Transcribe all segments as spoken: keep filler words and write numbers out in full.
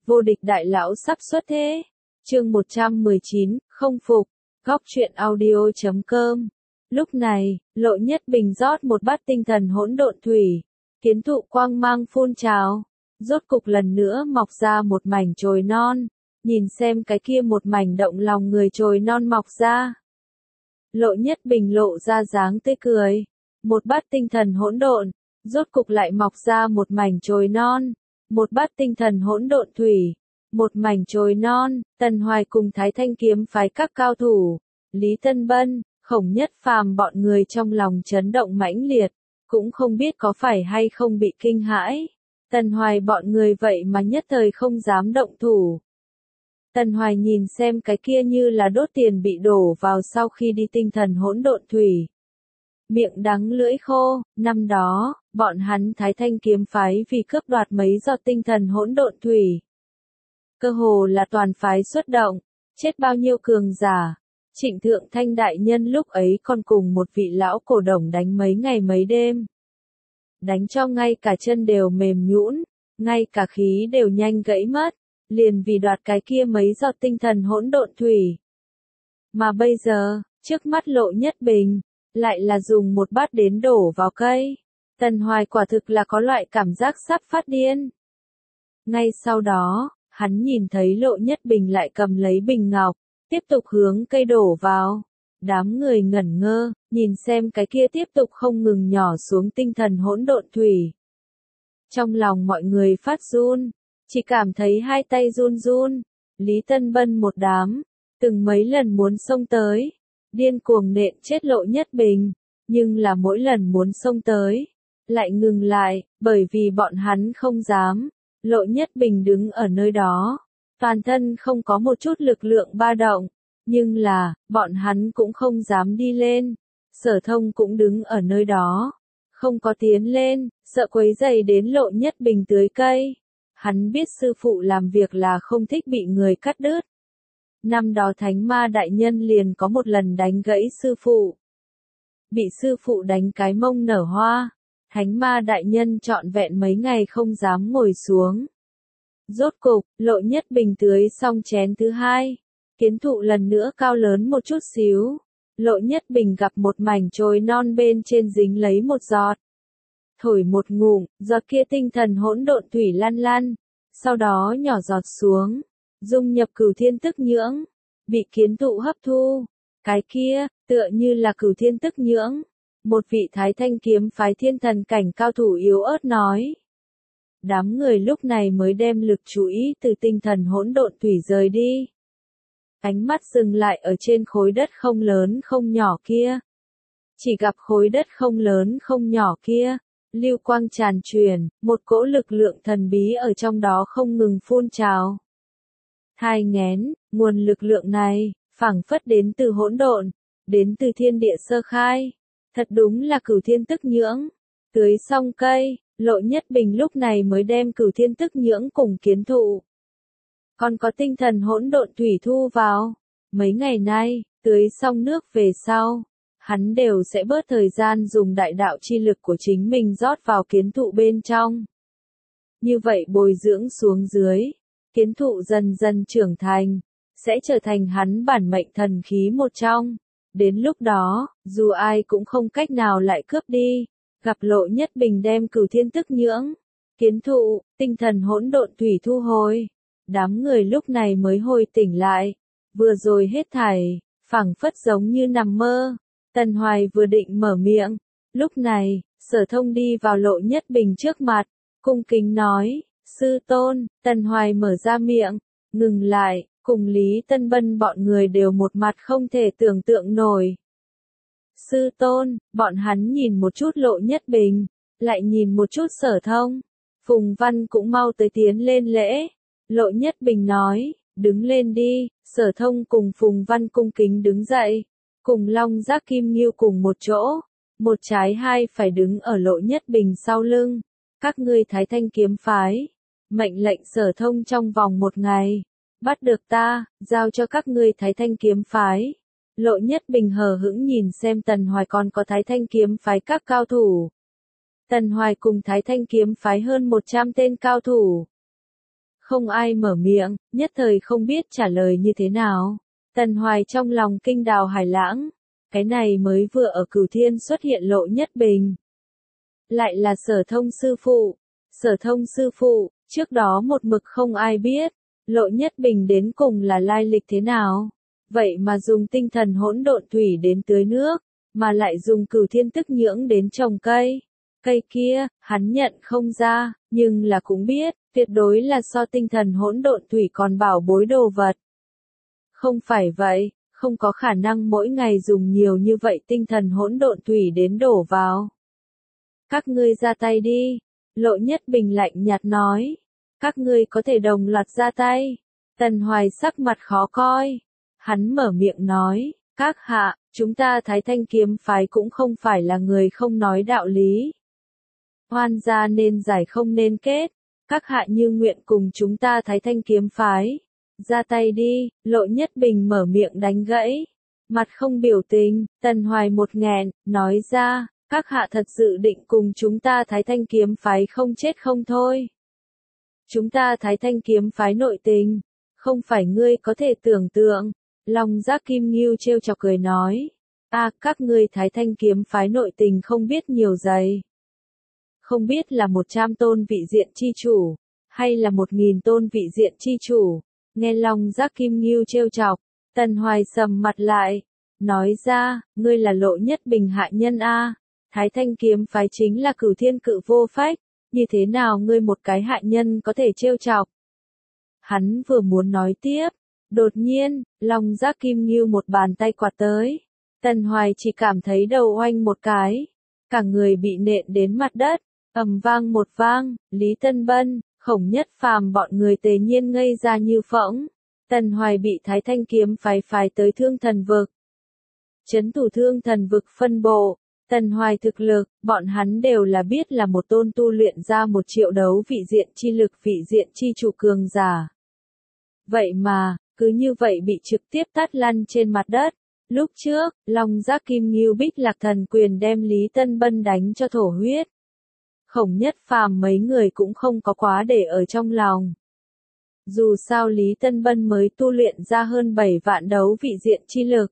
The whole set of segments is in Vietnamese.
vô địch đại lão sắp xuất thế. Chương một trăm mười chín, không phục. Góc truyện audio chấm com. Lúc này, Lộ Nhất Bình rót một bát tinh thần hỗn độn thủy, kiến thụ quang mang phun trào, rốt cục lần nữa mọc ra một mảnh chồi non. Nhìn xem cái kia một mảnh động lòng người chồi non mọc ra. Lộ Nhất Bình lộ ra dáng tươi cười. Một bát tinh thần hỗn độn, rốt cục lại mọc ra một mảnh chồi non. Một bát tinh thần hỗn độn thủy, một mảnh chồi non. Tần Hoài cùng Thái Thanh kiếm phái các cao thủ, Lý Tân Bân, Khổng Nhất Phàm bọn người trong lòng chấn động mãnh liệt, cũng không biết có phải hay không bị kinh hãi. Tần Hoài bọn người vậy mà nhất thời không dám động thủ. Tần Hoài nhìn xem cái kia như là đốt tiền bị đổ vào sau khi đi tinh thần hỗn độn thủy. Miệng đắng lưỡi khô, năm đó, bọn hắn Thái Thanh kiếm phái vì cướp đoạt mấy giọt tinh thần hỗn độn thủy. Cơ hồ là toàn phái xuất động, chết bao nhiêu cường giả. Trịnh Thượng Thanh đại nhân lúc ấy còn cùng một vị lão cổ đồng đánh mấy ngày mấy đêm. Đánh cho ngay cả chân đều mềm nhũn, ngay cả khí đều nhanh gãy mất, liền vì đoạt cái kia mấy giọt tinh thần hỗn độn thủy. Mà bây giờ, trước mắt Lộ Nhất Bình, lại là dùng một bát đến đổ vào cây. Tần Hoài quả thực là có loại cảm giác sắp phát điên. Ngay sau đó, hắn nhìn thấy Lộ Nhất Bình lại cầm lấy bình ngọc, tiếp tục hướng cây đổ vào. Đám người ngẩn ngơ, nhìn xem cái kia tiếp tục không ngừng nhỏ xuống tinh thần hỗn độn thủy. Trong lòng mọi người phát run, chỉ cảm thấy hai tay run run. Lý Tân Bân một đám, từng mấy lần muốn xông tới, điên cuồng nện chết Lộ Nhất Bình, nhưng là mỗi lần muốn xông tới, lại ngừng lại, bởi vì bọn hắn không dám. Lộ Nhất Bình đứng ở nơi đó, toàn thân không có một chút lực lượng ba động, nhưng là, bọn hắn cũng không dám đi lên. Sở Thông cũng đứng ở nơi đó, không có tiến lên, sợ quấy rầy đến Lộ Nhất Bình tưới cây. Hắn biết sư phụ làm việc là không thích bị người cắt đứt. Năm đó Thánh Ma đại nhân liền có một lần đánh gãy sư phụ. Bị sư phụ đánh cái mông nở hoa. Thánh Ma đại nhân trọn vẹn mấy ngày không dám ngồi xuống. Rốt cục, Lộ Nhất Bình tưới xong chén thứ hai. Kiến thụ lần nữa cao lớn một chút xíu. Lộ Nhất Bình gặp một mảnh chồi non bên trên dính lấy một giọt. Thổi một ngụm, giọt kia tinh thần hỗn độn thủy lan lan. Sau đó nhỏ giọt xuống, dung nhập Cửu Thiên Tức Nhưỡng, bị kiến thụ hấp thu. Cái kia, tựa như là Cửu Thiên Tức Nhưỡng. Một vị Thái Thanh kiếm phái thiên thần cảnh cao thủ yếu ớt nói. Đám người lúc này mới đem lực chú ý từ tinh thần hỗn độn thủy rời đi. Ánh mắt dừng lại ở trên khối đất không lớn không nhỏ kia. Chỉ gặp khối đất không lớn không nhỏ kia, lưu quang tràn truyền, một cỗ lực lượng thần bí ở trong đó không ngừng phun trào. Thai nghén, nguồn lực lượng này, phảng phất đến từ hỗn độn, đến từ thiên địa sơ khai. Thật đúng là Cửu Thiên Tức Nhưỡng. Tưới xong cây, Lộ Nhất Bình lúc này mới đem Cửu Thiên Tức Nhưỡng cùng kiến thụ. Còn có tinh thần hỗn độn thủy thu vào. Mấy ngày nay, tưới xong nước về sau, hắn đều sẽ bớt thời gian dùng đại đạo chi lực của chính mình rót vào kiến thụ bên trong. Như vậy bồi dưỡng xuống dưới, kiến thụ dần dần trưởng thành, sẽ trở thành hắn bản mệnh thần khí một trong. Đến lúc đó, dù ai cũng không cách nào lại cướp đi. Gặp Lộ Nhất Bình đem Cửu Thiên Tức Nhưỡng, kiến thụ, tinh thần hỗn độn thủy thu hồi. Đám người lúc này mới hồi tỉnh lại. Vừa rồi hết thảy, phảng phất giống như nằm mơ. Tần Hoài vừa định mở miệng. Lúc này, Sở Thông đi vào Lộ Nhất Bình trước mặt, cung kính nói, sư tôn. Tần Hoài mở ra miệng, ngừng lại, cùng Lý Tân Bân bọn người đều một mặt không thể tưởng tượng nổi. Sư tôn, bọn hắn nhìn một chút Lộ Nhất Bình, lại nhìn một chút Sở Thông. Phùng Văn cũng mau tới tiến lên lễ. Lộ Nhất Bình nói, đứng lên đi. Sở Thông cùng Phùng Văn cung kính đứng dậy, cùng Long Giác Kim Nghiêu cùng một chỗ, một trái hai phải đứng ở Lộ Nhất Bình sau lưng. Các ngươi Thái Thanh kiếm phái, mệnh lệnh Sở Thông trong vòng một ngày, bắt được ta, giao cho các ngươi Thái Thanh kiếm phái. Lộ Nhất Bình hờ hững nhìn xem Tần Hoài còn có Thái Thanh kiếm phái các cao thủ. Tần Hoài cùng Thái Thanh kiếm phái hơn một trăm tên cao thủ. Không ai mở miệng, nhất thời không biết trả lời như thế nào. Tần Hoài trong lòng kinh đào hải lãng. Cái này mới vừa ở Cửu Thiên xuất hiện Lộ Nhất Bình. Lại là Sở Thông sư phụ. Sở Thông sư phụ, trước đó một mực không ai biết. Lộ Nhất Bình đến cùng là lai lịch thế nào? Vậy mà dùng tinh thần hỗn độn thủy đến tưới nước, mà lại dùng Cửu Thiên tức nhưỡng đến trồng cây. Cây kia, hắn nhận không ra, nhưng là cũng biết, tuyệt đối là so tinh thần hỗn độn thủy còn bảo bối đồ vật. Không phải vậy, không có khả năng mỗi ngày dùng nhiều như vậy tinh thần hỗn độn thủy đến đổ vào. Các ngươi ra tay đi, Lộ Nhất Bình lạnh nhạt nói. Các ngươi có thể đồng loạt ra tay. Tần Hoài sắc mặt khó coi. Hắn mở miệng nói, các hạ, chúng ta Thái Thanh kiếm phái cũng không phải là người không nói đạo lý. Oan gia nên giải không nên kết. Các hạ như nguyện cùng chúng ta Thái Thanh kiếm phái. Ra tay đi, Lộ Nhất Bình mở miệng đánh gãy. Mặt không biểu tình, Tần Hoài một nghẹn, nói ra, các hạ thật sự định cùng chúng ta Thái Thanh kiếm phái không chết không thôi. Chúng ta Thái Thanh kiếm phái nội tình, không phải ngươi có thể tưởng tượng. Long Giác Kim Ngưu trêu chọc cười nói, a, các ngươi Thái Thanh kiếm phái nội tình không biết nhiều dày. Không biết là một trăm tôn vị diện chi chủ, hay là một nghìn tôn vị diện chi chủ. Nghe Long Giác Kim Ngưu trêu chọc, Tần Hoài sầm mặt lại, nói ra, ngươi là Lộ Nhất Bình hạ nhân a, Thái Thanh kiếm phái chính là Cửu Thiên cự vô phách, như thế nào ngươi một cái hạ nhân có thể trêu chọc? Hắn vừa muốn nói tiếp, đột nhiên, Long Giác Kim Ngưu một bàn tay quạt tới, Tần Hoài chỉ cảm thấy đầu oanh một cái, cả người bị nện đến mặt đất, ầm vang một vang, Lý Tân Bân, Khổng Nhất Phàm bọn người tề nhiên ngây ra như phỗng. Tần Hoài bị Thái Thanh kiếm phái phái tới Thương Thần vực. Trấn thủ Thương Thần vực phân bộ, Tần Hoài thực lực, bọn hắn đều là biết là một tôn tu luyện ra một triệu đấu vị diện chi lực vị diện chi chủ cường giả. Vậy mà, cứ như vậy bị trực tiếp tát lăn trên mặt đất. Lúc trước, Long Giác Kim Ngưu Bích Lạc Thần Quyền đem Lý Tân Bân đánh cho thổ huyết. Khổng Nhất Phàm mấy người cũng không có quá để ở trong lòng. Dù sao Lý Tân Bân mới tu luyện ra hơn bảy vạn đấu vị diện chi lực.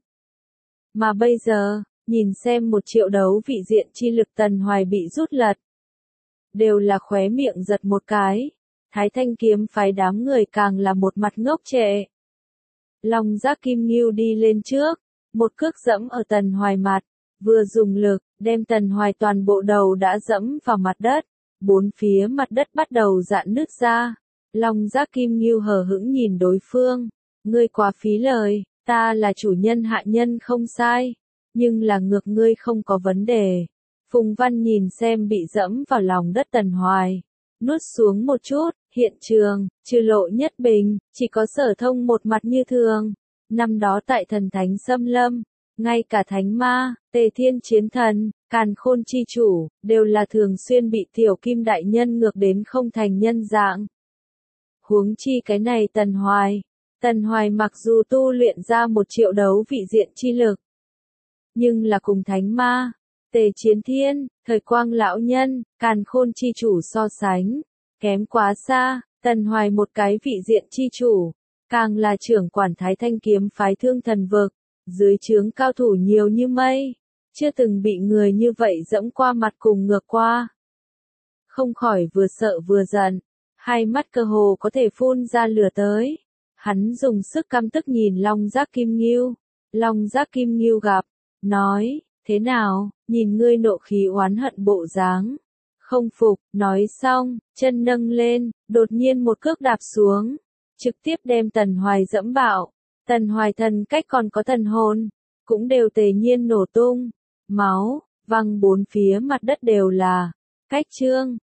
Mà bây giờ, nhìn xem một triệu đấu vị diện chi lực Tần Hoài bị rút lật. Đều là khóe miệng giật một cái. Thái Thanh kiếm phái đám người càng là một mặt ngốc trệ. Long Giác Kim Ngưu đi lên trước, một cước dẫm ở Tần Hoài mặt, vừa dùng lực, đem Tần Hoài toàn bộ đầu đã dẫm vào mặt đất, bốn phía mặt đất bắt đầu rạn nứt ra. Long Giác Kim Ngưu hờ hững nhìn đối phương, ngươi quá phí lời, ta là chủ nhân hạ nhân không sai, nhưng là ngược ngươi không có vấn đề. Phùng Văn nhìn xem bị dẫm vào lòng đất Tần Hoài, nuốt xuống một chút, hiện trường, trừ Lộ Nhất Bình, chỉ có Sở Thông một mặt như thường. Năm đó tại Thần Thánh Xâm Lâm, ngay cả Thánh Ma, Tề Thiên Chiến Thần, Càn Khôn Chi Chủ, đều là thường xuyên bị Tiểu Kim Đại Nhân ngược đến không thành nhân dạng. Huống chi cái này Tần Hoài. Tần Hoài mặc dù tu luyện ra một triệu đấu vị diện chi lực, nhưng là cùng Thánh Ma, Tề Chiến Thiên, Thời Quang Lão Nhân, Càn Khôn Chi Chủ so sánh, kém quá xa. Tần Hoài một cái vị diện chi chủ, càng là trưởng quản Thái Thanh kiếm phái Thương Thần vực, dưới trướng cao thủ nhiều như mây, chưa từng bị người như vậy dẫm qua mặt cùng ngược qua. Không khỏi vừa sợ vừa giận, hai mắt cơ hồ có thể phun ra lửa tới. Hắn dùng sức căm tức nhìn Long Giác Kim Ngưu. Long Giác Kim Ngưu gặp, nói, thế nào, nhìn ngươi nộ khí oán hận bộ dáng. Không phục, nói xong, chân nâng lên, đột nhiên một cước đạp xuống, trực tiếp đem Tần Hoài dẫm bạo. Tần Hoài thần cách còn có thần hồn, cũng đều tề nhiên nổ tung, máu, văng bốn phía mặt đất đều là. Cách chương